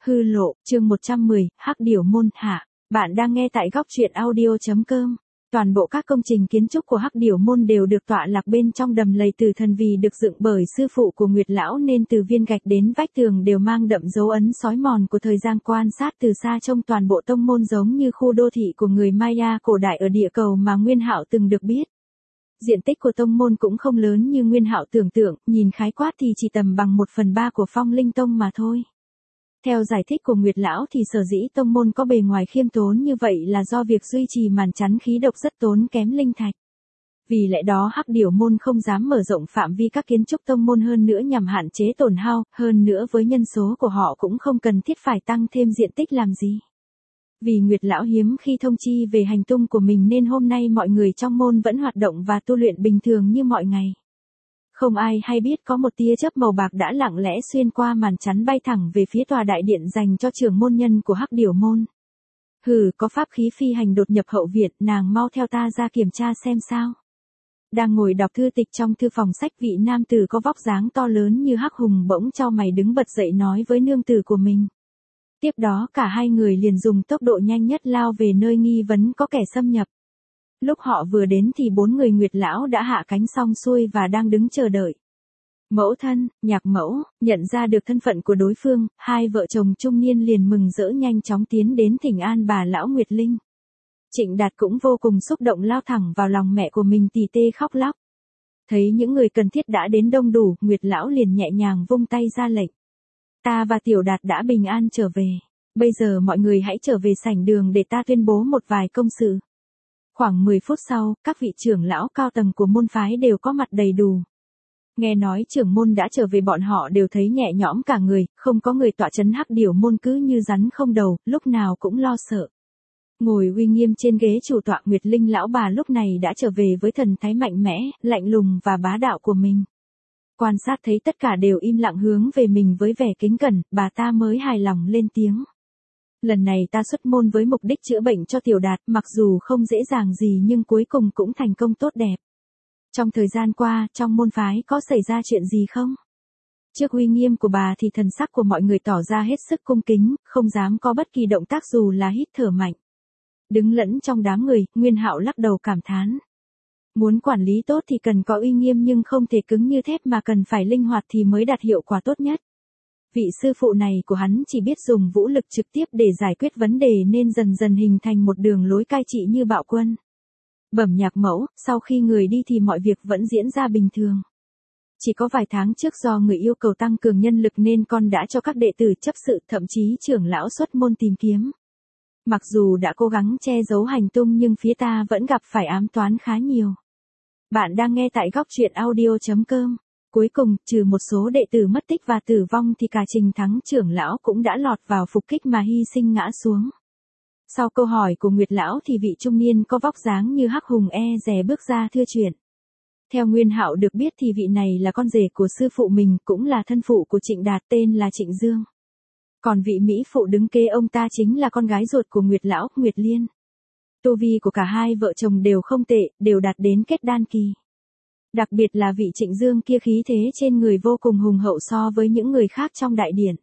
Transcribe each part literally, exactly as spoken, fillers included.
Hư lộ, chương một trăm mười, Hắc Điểu môn hạ. Bạn đang nghe tại góc truyện audio chấm com. Toàn bộ các công trình kiến trúc của Hắc Điểu môn đều được tọa lạc bên trong đầm lầy Tử Thần, vì được dựng bởi sư phụ của Nguyệt lão nên từ viên gạch đến vách tường đều mang đậm dấu ấn sói mòn của thời gian. Quan sát từ xa trông toàn bộ tông môn giống như khu đô thị của người Maya cổ đại ở địa cầu mà Nguyên Hạo từng được biết. Diện tích của tông môn cũng không lớn như Nguyên Hạo tưởng tượng, nhìn khái quát thì chỉ tầm bằng một phần ba của Phong Linh Tông mà thôi. Theo giải thích của Nguyệt lão thì sở dĩ tông môn có bề ngoài khiêm tốn như vậy là do việc duy trì màn chắn khí độc rất tốn kém linh thạch. Vì lẽ đó Hắc Điểu môn không dám mở rộng phạm vi các kiến trúc tông môn hơn nữa nhằm hạn chế tổn hao, hơn nữa với nhân số của họ cũng không cần thiết phải tăng thêm diện tích làm gì. Vì Nguyệt lão hiếm khi thông chi về hành tung của mình nên hôm nay mọi người trong môn vẫn hoạt động và tu luyện bình thường như mọi ngày. Không ai hay biết có một tia chớp màu bạc đã lặng lẽ xuyên qua màn chắn bay thẳng về phía tòa đại điện dành cho trưởng môn nhân của Hắc Điểu môn. Hừ, có pháp khí phi hành đột nhập hậu viện, nàng mau theo ta ra kiểm tra xem sao. Đang ngồi đọc thư tịch trong thư phòng sách, vị nam tử có vóc dáng to lớn như hắc hùng bỗng chau mày đứng bật dậy nói với nương tử của mình. Tiếp đó cả hai người liền dùng tốc độ nhanh nhất lao về nơi nghi vấn có kẻ xâm nhập. Lúc họ vừa đến thì bốn người Nguyệt lão đã hạ cánh xong xuôi và đang đứng chờ đợi. Mẫu thân, nhạc mẫu, nhận ra được thân phận của đối phương, hai vợ chồng trung niên liền mừng rỡ nhanh chóng tiến đến thỉnh an bà lão Nguyệt Linh. Trịnh Đạt cũng vô cùng xúc động lao thẳng vào lòng mẹ của mình tỉ tê khóc lóc. Thấy những người cần thiết đã đến đông đủ, Nguyệt lão liền nhẹ nhàng vung tay ra lệnh. Ta và Tiểu Đạt đã bình an trở về. Bây giờ mọi người hãy trở về sảnh đường để ta tuyên bố một vài công sự. Khoảng mười phút sau, các vị trưởng lão cao tầng của môn phái đều có mặt đầy đủ. Nghe nói trưởng môn đã trở về, bọn họ đều thấy nhẹ nhõm cả người, không có người tọa trấn Hắc Điểu môn cứ như rắn không đầu, lúc nào cũng lo sợ. Ngồi uy nghiêm trên ghế chủ tọa, Nguyệt Linh lão bà lúc này đã trở về với thần thái mạnh mẽ, lạnh lùng và bá đạo của mình. Quan sát thấy tất cả đều im lặng hướng về mình với vẻ kính cẩn, bà ta mới hài lòng lên tiếng. Lần này ta xuất môn với mục đích chữa bệnh cho Tiểu Đạt, mặc dù không dễ dàng gì nhưng cuối cùng cũng thành công tốt đẹp. Trong thời gian qua, trong môn phái có xảy ra chuyện gì không? Trước uy nghiêm của bà thì thần sắc của mọi người tỏ ra hết sức cung kính, không dám có bất kỳ động tác dù là hít thở mạnh. Đứng lẫn trong đám người, Nguyên Hạo lắc đầu cảm thán. Muốn quản lý tốt thì cần có uy nghiêm nhưng không thể cứng như thép mà cần phải linh hoạt thì mới đạt hiệu quả tốt nhất. Vị sư phụ này của hắn chỉ biết dùng vũ lực trực tiếp để giải quyết vấn đề nên dần dần hình thành một đường lối cai trị như bạo quân. Bẩm nhạc mẫu, sau khi người đi thì mọi việc vẫn diễn ra bình thường. Chỉ có vài tháng trước do người yêu cầu tăng cường nhân lực nên con đã cho các đệ tử chấp sự, thậm chí trưởng lão xuất môn tìm kiếm. Mặc dù đã cố gắng che giấu hành tung nhưng phía ta vẫn gặp phải ám toán khá nhiều. Bạn đang nghe tại góc truyện audio chấm com. Cuối cùng, trừ một số đệ tử mất tích và tử vong thì cả Trình Thắng trưởng lão cũng đã lọt vào phục kích mà hy sinh ngã xuống. Sau câu hỏi của Nguyệt lão thì vị trung niên có vóc dáng như hắc hùng e dè bước ra thưa chuyện. Theo Nguyên Hạo được biết thì vị này là con rể của sư phụ mình, cũng là thân phụ của Trịnh Đạt, tên là Trịnh Dương. Còn vị mỹ phụ đứng kế ông ta chính là con gái ruột của Nguyệt lão, Nguyệt Liên. Tu vi của cả hai vợ chồng đều không tệ, đều đạt đến kết đan kỳ. Đặc biệt là vị Trịnh Dương kia khí thế trên người vô cùng hùng hậu so với những người khác trong đại điển.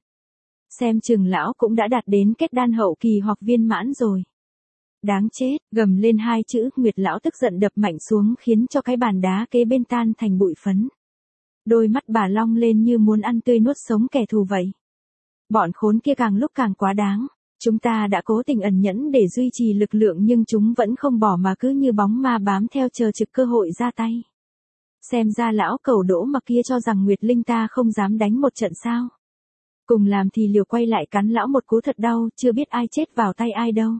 Xem chừng lão cũng đã đạt đến kết đan hậu kỳ hoặc viên mãn rồi. Đáng chết, gầm lên hai chữ, Nguyệt lão tức giận đập mạnh xuống khiến cho cái bàn đá kế bên tan thành bụi phấn. Đôi mắt bà long lên như muốn ăn tươi nuốt sống kẻ thù vậy. Bọn khốn kia càng lúc càng quá đáng. Chúng ta đã cố tình ẩn nhẫn để duy trì lực lượng nhưng chúng vẫn không bỏ mà cứ như bóng ma bám theo chờ trực cơ hội ra tay. Xem ra lão cẩu đỗ mặc kia cho rằng Nguyệt Linh ta không dám đánh một trận sao. Cùng làm thì liều quay lại cắn lão một cú thật đau, chưa biết ai chết vào tay ai đâu.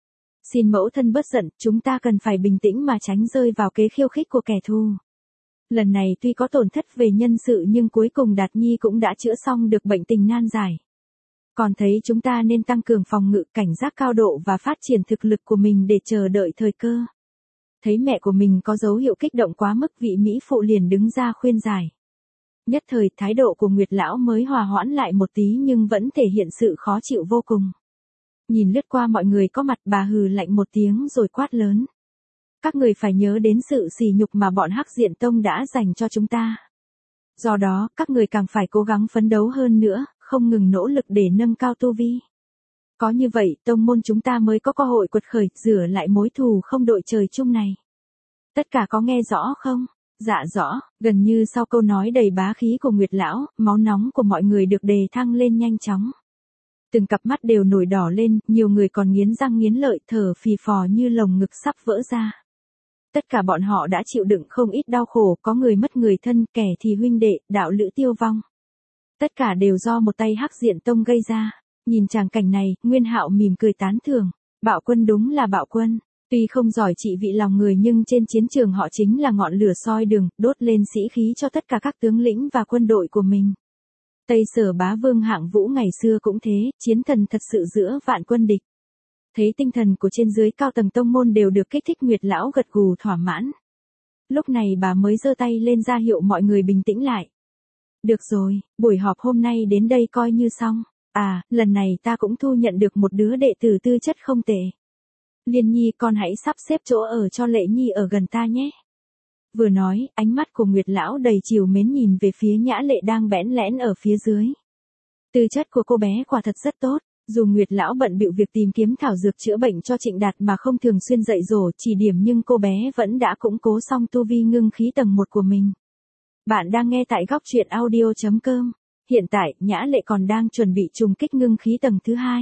Xin mẫu thân bớt giận, chúng ta cần phải bình tĩnh mà tránh rơi vào kế khiêu khích của kẻ thù. Lần này tuy có tổn thất về nhân sự nhưng cuối cùng Đạt Nhi cũng đã chữa xong được bệnh tình nan giải. Còn thấy chúng ta nên tăng cường phòng ngự, cảnh giác cao độ và phát triển thực lực của mình để chờ đợi thời cơ. Thấy mẹ của mình có dấu hiệu kích động quá mức, vị mỹ phụ liền đứng ra khuyên giải. Nhất thời thái độ của Nguyệt lão mới hòa hoãn lại một tí nhưng vẫn thể hiện sự khó chịu vô cùng. Nhìn lướt qua mọi người có mặt, bà hừ lạnh một tiếng rồi quát lớn. Các người phải nhớ đến sự sỉ nhục mà bọn Hắc Diện Tông đã dành cho chúng ta. Do đó, các người càng phải cố gắng phấn đấu hơn nữa, không ngừng nỗ lực để nâng cao tu vi. Có như vậy, tông môn chúng ta mới có cơ hội quật khởi, rửa lại mối thù không đội trời chung này. Tất cả có nghe rõ không? Dạ rõ, gần như sau câu nói đầy bá khí của Nguyệt lão, máu nóng của mọi người được đề thăng lên nhanh chóng. Từng cặp mắt đều nổi đỏ lên, nhiều người còn nghiến răng nghiến lợi, thở phì phò như lồng ngực sắp vỡ ra. Tất cả bọn họ đã chịu đựng không ít đau khổ, có người mất người thân, kẻ thì huynh đệ, đạo lữ tiêu vong. Tất cả đều do một tay Hắc Diện Tông gây ra. Nhìn tràng cảnh này, Nguyên Hạo mỉm cười tán thưởng, Bạo Quân đúng là Bạo Quân. Tuy không giỏi trị vị lòng người nhưng trên chiến trường họ chính là ngọn lửa soi đường, đốt lên sĩ khí cho tất cả các tướng lĩnh và quân đội của mình. Tây Sở Bá Vương Hạng Vũ ngày xưa cũng thế, chiến thần thật sự giữa vạn quân địch. Thấy tinh thần của trên dưới cao tầng tông môn đều được kích thích, Nguyệt lão gật gù thỏa mãn. Lúc này bà mới giơ tay lên ra hiệu mọi người bình tĩnh lại. Được rồi, buổi họp hôm nay đến đây coi như xong. À, lần này ta cũng thu nhận được một đứa đệ tử tư chất không tệ. Liên Nhi, con hãy sắp xếp chỗ ở cho Lệ Nhi ở gần ta nhé. Vừa nói, ánh mắt của Nguyệt lão đầy trìu mến nhìn về phía Nhã Lệ đang bẽn lẽn ở phía dưới. Tư chất của cô bé quả thật rất tốt, dù Nguyệt lão bận bịu việc tìm kiếm thảo dược chữa bệnh cho Trịnh Đạt mà không thường xuyên dạy dỗ chỉ điểm, nhưng cô bé vẫn đã củng cố xong tu vi ngưng khí tầng một của mình. Bạn đang nghe tại góc truyện audio chấm com. Hiện tại, Nhã Lệ còn đang chuẩn bị trùng kích ngưng khí tầng thứ hai.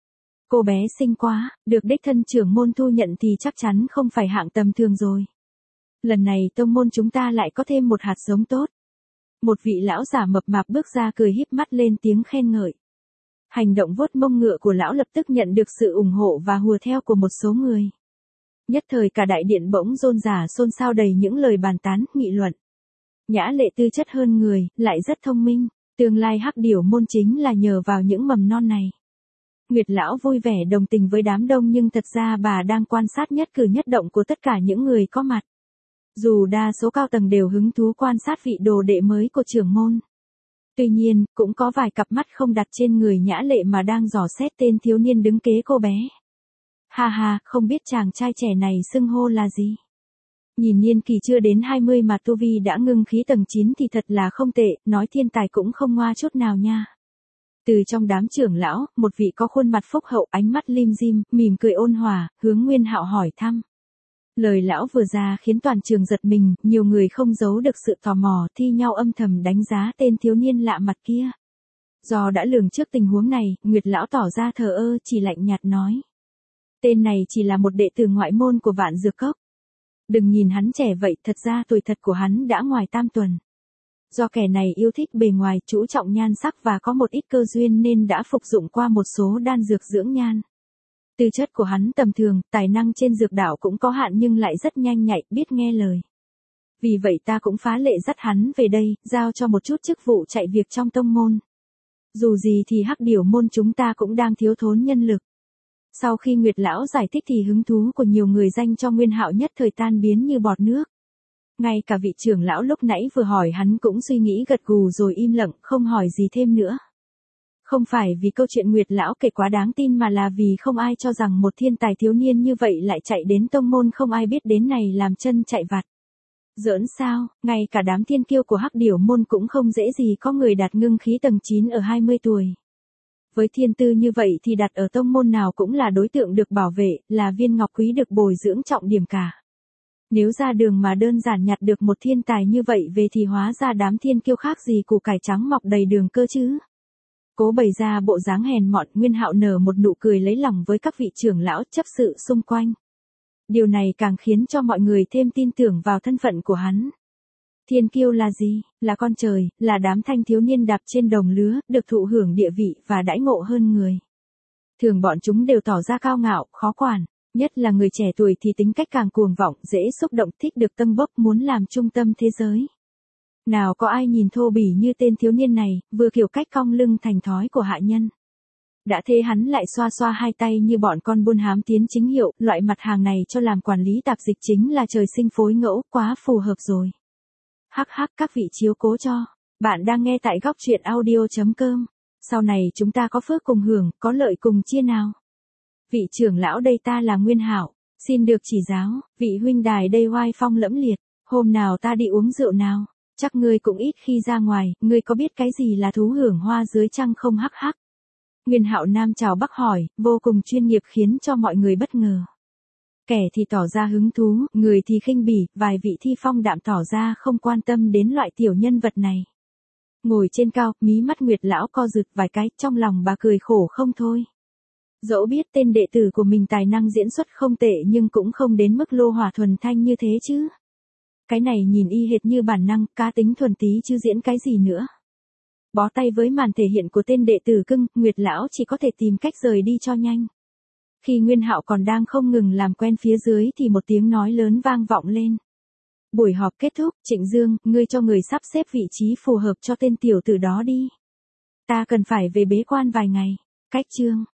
Cô bé xinh quá, được đích thân trưởng môn thu nhận thì chắc chắn không phải hạng tầm thường rồi. Lần này tông môn chúng ta lại có thêm một hạt giống tốt. Một vị lão giả mập mạp bước ra cười híp mắt lên tiếng khen ngợi. Hành động vuốt mông ngựa của lão lập tức nhận được sự ủng hộ và hùa theo của một số người. Nhất thời cả đại điện bỗng rôn rả xôn xao đầy những lời bàn tán, nghị luận. Nhã Lệ tư chất hơn người, lại rất thông minh. Tương lai Hắc Điểu môn chính là nhờ vào những mầm non này. Nguyệt lão vui vẻ đồng tình với đám đông, nhưng thật ra bà đang quan sát nhất cử nhất động của tất cả những người có mặt. Dù đa số cao tầng đều hứng thú quan sát vị đồ đệ mới của trưởng môn. Tuy nhiên, cũng có vài cặp mắt không đặt trên người Nhã Lệ mà đang dò xét tên thiếu niên đứng kế cô bé. Ha ha, không biết chàng trai trẻ này xưng hô là gì? Nhìn niên kỳ chưa đến hai mươi mà tu vi đã ngưng khí tầng chín thì thật là không tệ, nói thiên tài cũng không ngoa chút nào nha. Từ trong đám trưởng lão, một vị có khuôn mặt phúc hậu, ánh mắt lim dim, mỉm cười ôn hòa, hướng Nguyên Hạo hỏi thăm. Lời lão vừa ra khiến toàn trường giật mình, nhiều người không giấu được sự tò mò, thi nhau âm thầm đánh giá tên thiếu niên lạ mặt kia. Do đã lường trước tình huống này, Nguyệt lão tỏ ra thờ ơ, chỉ lạnh nhạt nói. Tên này chỉ là một đệ tử ngoại môn của Vạn Dược Cốc. Đừng nhìn hắn trẻ vậy, thật ra tuổi thật của hắn đã ngoài tam tuần. Do kẻ này yêu thích bề ngoài, chú trọng nhan sắc và có một ít cơ duyên nên đã phục dụng qua một số đan dược dưỡng nhan. Tư chất của hắn tầm thường, tài năng trên dược đạo cũng có hạn nhưng lại rất nhanh nhạy, biết nghe lời. Vì vậy ta cũng phá lệ dắt hắn về đây, giao cho một chút chức vụ chạy việc trong tông môn. Dù gì thì Hắc Điểu môn chúng ta cũng đang thiếu thốn nhân lực. Sau khi Nguyệt lão giải thích thì hứng thú của nhiều người dành cho Nguyên Hạo nhất thời tan biến như bọt nước. Ngay cả vị trưởng lão lúc nãy vừa hỏi hắn cũng suy nghĩ gật gù rồi im lặng, không hỏi gì thêm nữa. Không phải vì câu chuyện Nguyệt lão kể quá đáng tin mà là vì không ai cho rằng một thiên tài thiếu niên như vậy lại chạy đến tông môn không ai biết đến này làm chân chạy vặt. Giỡn sao, ngay cả đám thiên kiêu của Hắc Điểu môn cũng không dễ gì có người đạt ngưng khí tầng chín ở hai mươi tuổi. Với thiên tư như vậy thì đặt ở tông môn nào cũng là đối tượng được bảo vệ, là viên ngọc quý được bồi dưỡng trọng điểm cả. Nếu ra đường mà đơn giản nhặt được một thiên tài như vậy về thì hóa ra đám thiên kiêu khác gì củ cải trắng mọc đầy đường cơ chứ. Cố bày ra bộ dáng hèn mọn, Nguyên Hạo nở một nụ cười lấy lòng với các vị trưởng lão chấp sự xung quanh. Điều này càng khiến cho mọi người thêm tin tưởng vào thân phận của hắn. Thiên kiêu là gì? Là con trời, là đám thanh thiếu niên đạp trên đồng lứa, được thụ hưởng địa vị và đãi ngộ hơn người. Thường bọn chúng đều tỏ ra cao ngạo, khó quản, nhất là người trẻ tuổi thì tính cách càng cuồng vọng, dễ xúc động, thích được tâng bốc, muốn làm trung tâm thế giới. Nào có ai nhìn thô bỉ như tên thiếu niên này, vừa kiểu cách cong lưng thành thói của hạ nhân. Đã thế hắn lại xoa xoa hai tay như bọn con buôn hám tiến chính hiệu, loại mặt hàng này cho làm quản lý tạp dịch chính là trời sinh phối ngẫu, quá phù hợp rồi. Hắc hắc, các vị chiếu cố cho. Bạn đang nghe tại góc truyện audio chấm com. Sau này chúng ta có phước cùng hưởng, có lợi cùng chia nào. Vị trưởng lão đây ta là Nguyên Hạo, xin được chỉ giáo, vị huynh đài đây oai phong lẫm liệt, hôm nào ta đi uống rượu nào. Chắc ngươi cũng ít khi ra ngoài, ngươi có biết cái gì là thú hưởng hoa dưới trăng không hắc hắc. Nguyên Hạo Nam chào Bắc hỏi, vô cùng chuyên nghiệp khiến cho mọi người bất ngờ. Kẻ thì tỏ ra hứng thú, người thì khinh bỉ, vài vị thi phong đạm tỏ ra không quan tâm đến loại tiểu nhân vật này. Ngồi trên cao, mí mắt Nguyệt lão co rụt vài cái, trong lòng bà cười khổ không thôi. Dẫu biết tên đệ tử của mình tài năng diễn xuất không tệ nhưng cũng không đến mức lô hỏa thuần thanh như thế chứ. Cái này nhìn y hệt như bản năng, cá tính thuần tí chứ diễn cái gì nữa. Bó tay với màn thể hiện của tên đệ tử cưng, Nguyệt lão chỉ có thể tìm cách rời đi cho nhanh. Khi Nguyên Hạo còn đang không ngừng làm quen phía dưới thì một tiếng nói lớn vang vọng lên. Buổi họp kết thúc, Trịnh Dương, ngươi cho người sắp xếp vị trí phù hợp cho tên tiểu tử đó đi. Ta cần phải về bế quan vài ngày. Cách chương.